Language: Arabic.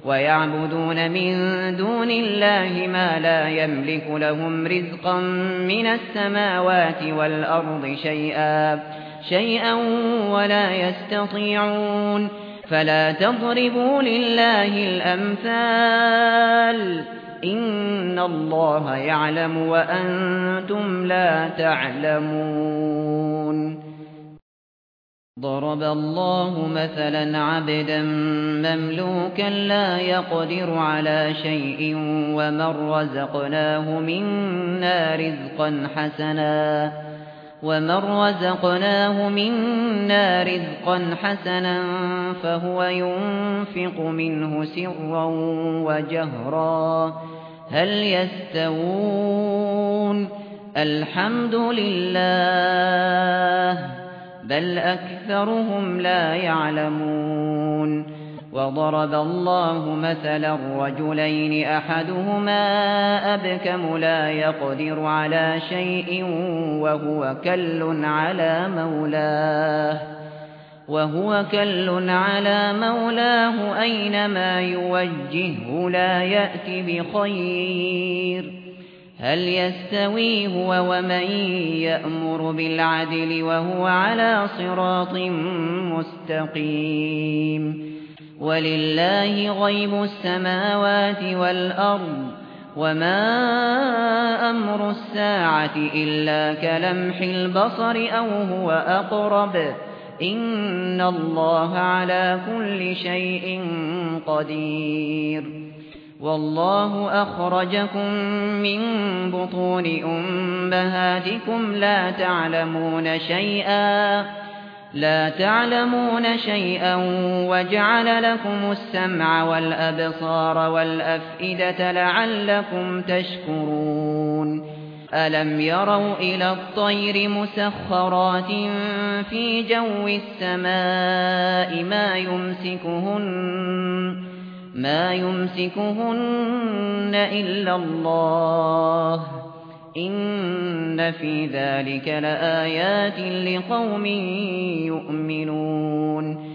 ويعبدون من دون الله ما لا يملك لهم رزقا من السماوات والأرض شيئا ولا يستطيعون فلا تضربوا لله الأمثال إن الله يعلم وأنتم لا تعلمون ضرب الله مثلا عبدا مملوكا لا يقدر على شيء ومن رزقناه منا رزقا حسنا فهو ينفق منه سرا وجهرا هل يستوون الحمد لله بل أكثرهم لا يعلمون وضرب الله مثلا رجلين أحدهما أبكم لا يقدر على شيء وهو كل على مولاه أينما يوجهه لا يأتي بخير هل يستوي هو ومن يأمر بالعدل وهو على صراط مستقيم ولله غيب السماوات والأرض وما أمر الساعة إلا كلمح البصر أو هو أقرب إن الله على كل شيء قدير والله أخرجكم من بطون أمهاتكم لا تعلمون شيئا وجعل لكم السمع والأبصار والأفئدة لعلكم تشكرون ألم يروا إلى الطير مسخرات في جو السماء ما يمسكهن إلا الله إن في ذلك لآيات لقوم يؤمنون